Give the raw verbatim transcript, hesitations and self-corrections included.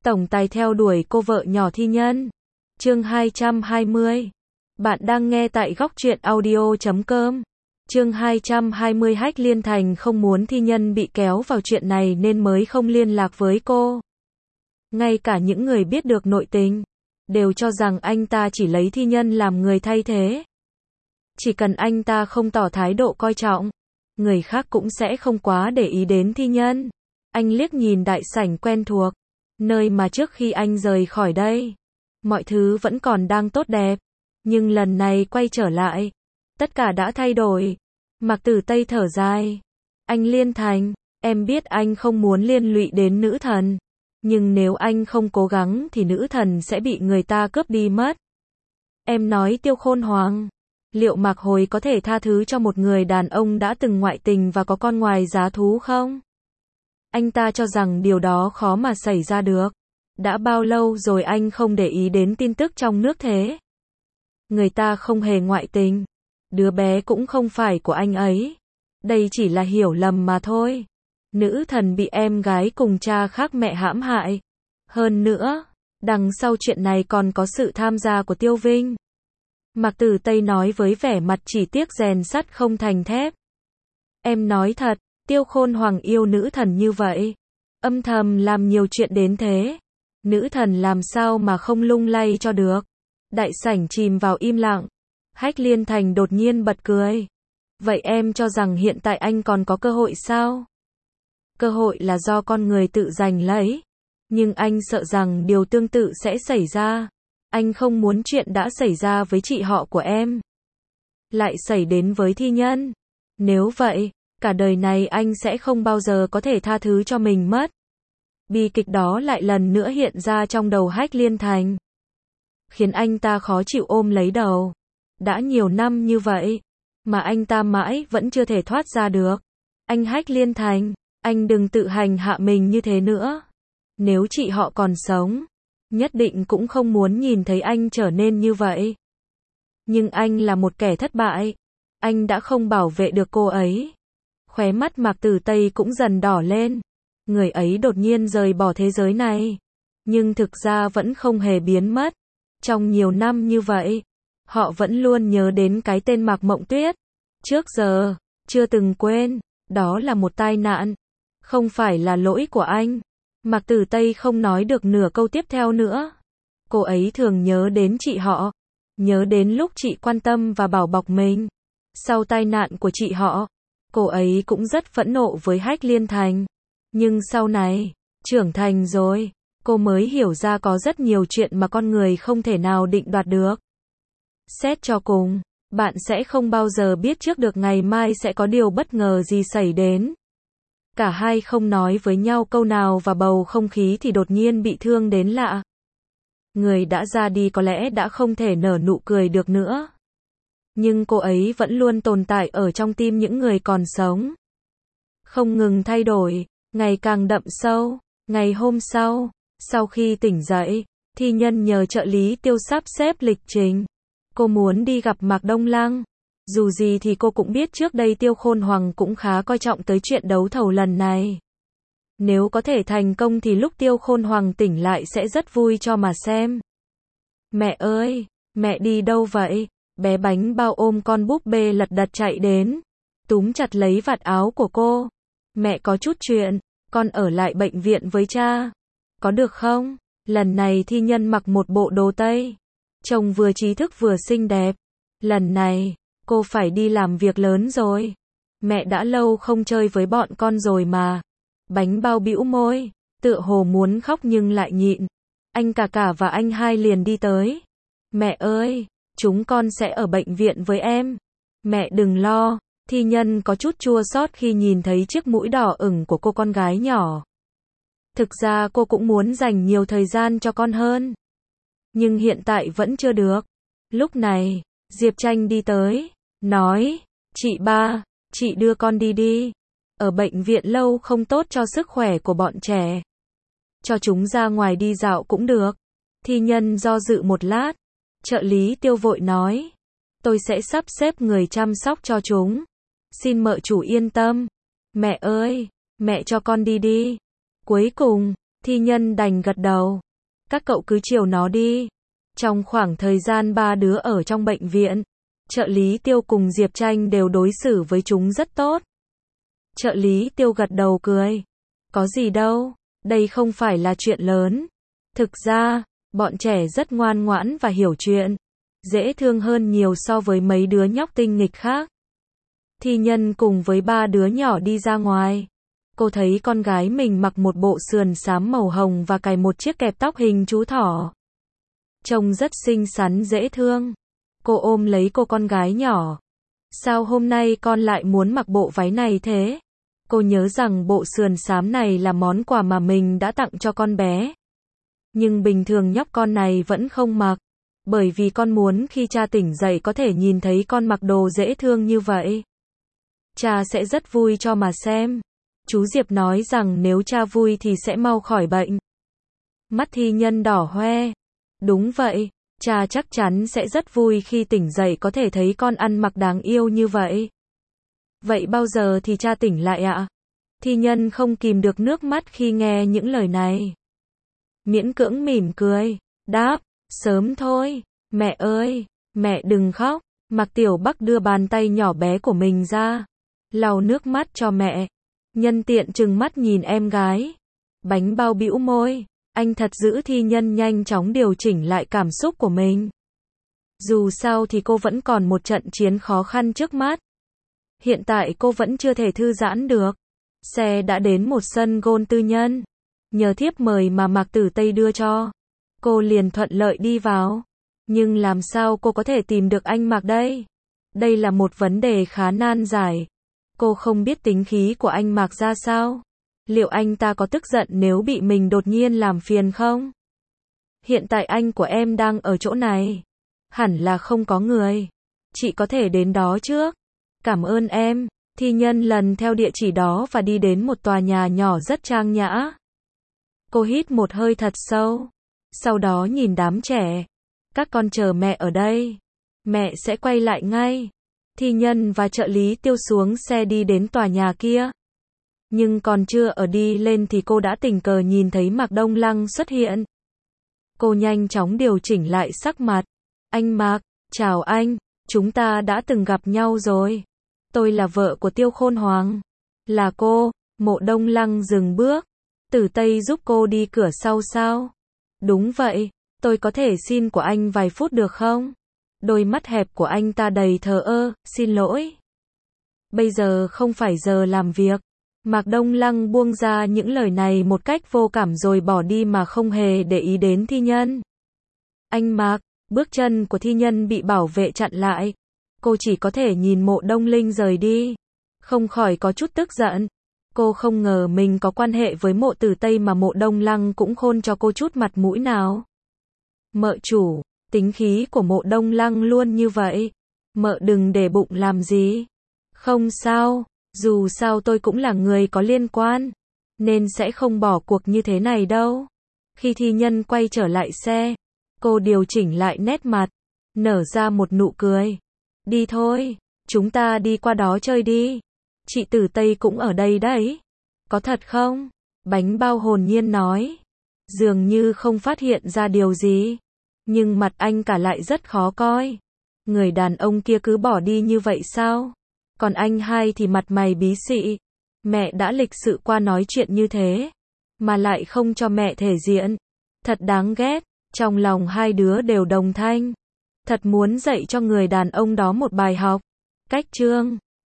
tổng tài theo đuổi cô vợ nhỏ thi nhân. Chương hai trăm hai mươi. Bạn đang nghe tại góc truyện audio chấm com. Chương hai trăm hai mươi. Hách Liên Thành không muốn thi nhân bị kéo vào chuyện này nên mới không liên lạc với cô. Ngay cả những người biết được nội tình đều cho rằng anh ta chỉ lấy thi nhân làm người thay thế. Chỉ cần anh ta không tỏ thái độ coi trọng, người khác cũng sẽ không quá để ý đến thi nhân. Anh liếc nhìn đại sảnh quen thuộc, nơi mà trước khi anh rời khỏi đây, mọi thứ vẫn còn đang tốt đẹp. Nhưng lần này quay trở lại, tất cả đã thay đổi. Mạc Tử Tây thở dài. Anh Liên Thành, em biết anh không muốn liên lụy đến nữ thần. Nhưng nếu anh không cố gắng thì nữ thần sẽ bị người ta cướp đi mất. Em nói Tiêu Khôn Hoàng, liệu Mạc Hồi có thể tha thứ cho một người đàn ông đã từng ngoại tình và có con ngoài giá thú không? Anh ta cho rằng điều đó khó mà xảy ra được. Đã bao lâu rồi anh không để ý đến tin tức trong nước thế? Người ta không hề ngoại tình. Đứa bé cũng không phải của anh ấy. Đây chỉ là hiểu lầm mà thôi. Nữ thần bị em gái cùng cha khác mẹ hãm hại. Hơn nữa, đằng sau chuyện này còn có sự tham gia của Tiêu Vinh. Mạc Tử Tây nói với vẻ mặt chỉ tiếc rèn sắt không thành thép. Em nói thật, Tiêu Khôn Hoàng yêu nữ thần như vậy, âm thầm làm nhiều chuyện đến thế. Nữ thần làm sao mà không lung lay cho được. Đại sảnh chìm vào im lặng. Hách Liên Thành đột nhiên bật cười. Vậy em cho rằng hiện tại anh còn có cơ hội sao? Cơ hội là do con người tự giành lấy. Nhưng anh sợ rằng điều tương tự sẽ xảy ra. Anh không muốn chuyện đã xảy ra với chị họ của em lại xảy đến với thi nhân. Nếu vậy, cả đời này anh sẽ không bao giờ có thể tha thứ cho mình mất. Bi kịch đó lại lần nữa hiện ra trong đầu Hách Liên Thành, khiến anh ta khó chịu ôm lấy đầu. Đã nhiều năm như vậy, mà anh ta mãi vẫn chưa thể thoát ra được. Anh Hách Liên Thành, anh đừng tự hành hạ mình như thế nữa. Nếu chị họ còn sống, nhất định cũng không muốn nhìn thấy anh trở nên như vậy. Nhưng anh là một kẻ thất bại. Anh đã không bảo vệ được cô ấy. Khóe mắt Mạc Tử Tây cũng dần đỏ lên. Người ấy đột nhiên rời bỏ thế giới này. Nhưng thực ra vẫn không hề biến mất. Trong nhiều năm như vậy, họ vẫn luôn nhớ đến cái tên Mạc Mộng Tuyết. Trước giờ, chưa từng quên. Đó là một tai nạn. Không phải là lỗi của anh. Mạc Tử Tây không nói được nửa câu tiếp theo nữa. Cô ấy thường nhớ đến chị họ. Nhớ đến lúc chị quan tâm và bảo bọc mình. Sau tai nạn của chị họ, cô ấy cũng rất phẫn nộ với Hách Liên Thành. Nhưng sau này, trưởng thành rồi, cô mới hiểu ra có rất nhiều chuyện mà con người không thể nào định đoạt được. Xét cho cùng, bạn sẽ không bao giờ biết trước được ngày mai sẽ có điều bất ngờ gì xảy đến. Cả hai không nói với nhau câu nào và bầu không khí thì đột nhiên bị thương đến lạ. Người đã ra đi có lẽ đã không thể nở nụ cười được nữa. Nhưng cô ấy vẫn luôn tồn tại ở trong tim những người còn sống. Không ngừng thay đổi, ngày càng đậm sâu. Ngày hôm sau, sau khi tỉnh dậy, thi nhân nhờ trợ lý Tiêu sắp xếp lịch trình. Cô muốn đi gặp Mạc Đông Lăng. Dù gì thì cô cũng biết trước đây Tiêu Khôn Hoàng cũng khá coi trọng tới chuyện đấu thầu lần này. Nếu có thể thành công thì lúc Tiêu Khôn Hoàng tỉnh lại sẽ rất vui cho mà xem. Mẹ ơi, mẹ đi đâu vậy? Bé bánh bao ôm con búp bê lật đật chạy đến, túm chặt lấy vạt áo của cô. Mẹ có chút chuyện, con ở lại bệnh viện với cha. Có được không? Lần này thi nhân mặc một bộ đồ Tây. Trông vừa trí thức vừa xinh đẹp. Lần này, cô phải đi làm việc lớn rồi. Mẹ đã lâu không chơi với bọn con rồi mà. Bánh bao bĩu môi, tựa hồ muốn khóc nhưng lại nhịn. Anh cả cả và anh hai liền đi tới. Mẹ ơi, chúng con sẽ ở bệnh viện với em. Mẹ đừng lo. Thi nhân có chút chua xót khi nhìn thấy chiếc mũi đỏ ửng của cô con gái nhỏ. Thực ra cô cũng muốn dành nhiều thời gian cho con hơn. Nhưng hiện tại vẫn chưa được. Lúc này, Diệp Tranh đi tới, nói, chị ba, chị đưa con đi đi. Ở bệnh viện lâu không tốt cho sức khỏe của bọn trẻ. Cho chúng ra ngoài đi dạo cũng được. Thi nhân do dự một lát. Trợ lý Tiêu vội nói, tôi sẽ sắp xếp người chăm sóc cho chúng. Xin mợ chủ yên tâm. Mẹ ơi, mẹ cho con đi đi. Cuối cùng, Thi Nhân đành gật đầu. Các cậu cứ chiều nó đi. Trong khoảng thời gian ba đứa ở trong bệnh viện, trợ lý Tiêu cùng Diệp Tranh đều đối xử với chúng rất tốt. Trợ lý Tiêu gật đầu cười. Có gì đâu, đây không phải là chuyện lớn. Thực ra, bọn trẻ rất ngoan ngoãn và hiểu chuyện. Dễ thương hơn nhiều so với mấy đứa nhóc tinh nghịch khác. Thi Nhân cùng với ba đứa nhỏ đi ra ngoài. Cô thấy con gái mình mặc một bộ sườn xám màu hồng và cài một chiếc kẹp tóc hình chú thỏ. Trông rất xinh xắn dễ thương. Cô ôm lấy cô con gái nhỏ. Sao hôm nay con lại muốn mặc bộ váy này thế? Cô nhớ rằng bộ sườn xám này là món quà mà mình đã tặng cho con bé. Nhưng bình thường nhóc con này vẫn không mặc. Bởi vì con muốn khi cha tỉnh dậy có thể nhìn thấy con mặc đồ dễ thương như vậy. Cha sẽ rất vui cho mà xem. Chú Diệp nói rằng nếu cha vui thì sẽ mau khỏi bệnh. Mắt Thi Nhân đỏ hoe. Đúng vậy, cha chắc chắn sẽ rất vui khi tỉnh dậy có thể thấy con ăn mặc đáng yêu như vậy. Vậy bao giờ thì cha tỉnh lại ạ? Thi Nhân không kìm được nước mắt khi nghe những lời này. Miễn cưỡng mỉm cười, đáp, sớm thôi, mẹ ơi, mẹ đừng khóc. Mạc Tiểu Bắc đưa bàn tay nhỏ bé của mình ra, lau nước mắt cho mẹ. Nhân tiện trừng mắt nhìn em gái. Bánh bao bĩu môi, anh thật dữ. Thi Nhân nhanh chóng điều chỉnh lại cảm xúc của mình. Dù sao thì cô vẫn còn một trận chiến khó khăn trước mắt. Hiện tại cô vẫn chưa thể thư giãn được. Xe đã đến một sân golf tư nhân. Nhờ thiếp mời mà Mạc Tử Tây đưa cho, cô liền thuận lợi đi vào. Nhưng làm sao cô có thể tìm được anh Mạc đây? Đây là một vấn đề khá nan giải. Cô không biết tính khí của anh Mạc ra sao. Liệu anh ta có tức giận nếu bị mình đột nhiên làm phiền không? Hiện tại anh của em đang ở chỗ này. Hẳn là không có người. Chị có thể đến đó trước. Cảm ơn em. Thi Nhân lần theo địa chỉ đó và đi đến một tòa nhà nhỏ rất trang nhã. Cô hít một hơi thật sâu. Sau đó nhìn đám trẻ. Các con chờ mẹ ở đây. Mẹ sẽ quay lại ngay. Thi Nhân và trợ lý Tiêu xuống xe đi đến tòa nhà kia. Nhưng còn chưa ở đi lên thì cô đã tình cờ nhìn thấy Mạc Đông Lăng xuất hiện. Cô nhanh chóng điều chỉnh lại sắc mặt. Anh Mạc, chào anh, chúng ta đã từng gặp nhau rồi. Tôi là vợ của Tiêu Khôn Hoàng. Là cô. Mộ Đông Lăng dừng bước. Tử Tây giúp cô đi cửa sau sao? Đúng vậy, tôi có thể xin của anh vài phút được không? Đôi mắt hẹp của anh ta đầy thờ ơ, xin lỗi. Bây giờ không phải giờ làm việc. Mạc Đông Lăng buông ra những lời này một cách vô cảm rồi bỏ đi mà không hề để ý đến Thi Nhân. Anh Mạc, bước chân của Thi Nhân bị bảo vệ chặn lại. Cô chỉ có thể nhìn Mộ Đông Linh rời đi. Không khỏi có chút tức giận. Cô không ngờ mình có quan hệ với Mộ Tử Tây mà Mộ Đông Lăng cũng khôn cho cô chút mặt mũi nào. Mợ chủ, tính khí của Mộ Đông Lăng luôn như vậy. Mợ đừng để bụng làm gì. Không sao, dù sao tôi cũng là người có liên quan, nên sẽ không bỏ cuộc như thế này đâu. Khi Thi Nhân quay trở lại xe, cô điều chỉnh lại nét mặt, nở ra một nụ cười. Đi thôi, chúng ta đi qua đó chơi đi. Chị Tử Tây cũng ở đây đấy. Có thật không? Bánh bao hồn nhiên nói. Dường như không phát hiện ra điều gì. Nhưng mặt anh cả lại rất khó coi. Người đàn ông kia cứ bỏ đi như vậy sao? Còn anh hai thì mặt mày bí xị. Mẹ đã lịch sự qua nói chuyện như thế, mà lại không cho mẹ thể diện. Thật đáng ghét. Trong lòng hai đứa đều đồng thanh. Thật muốn dạy cho người đàn ông đó một bài học. Cách chương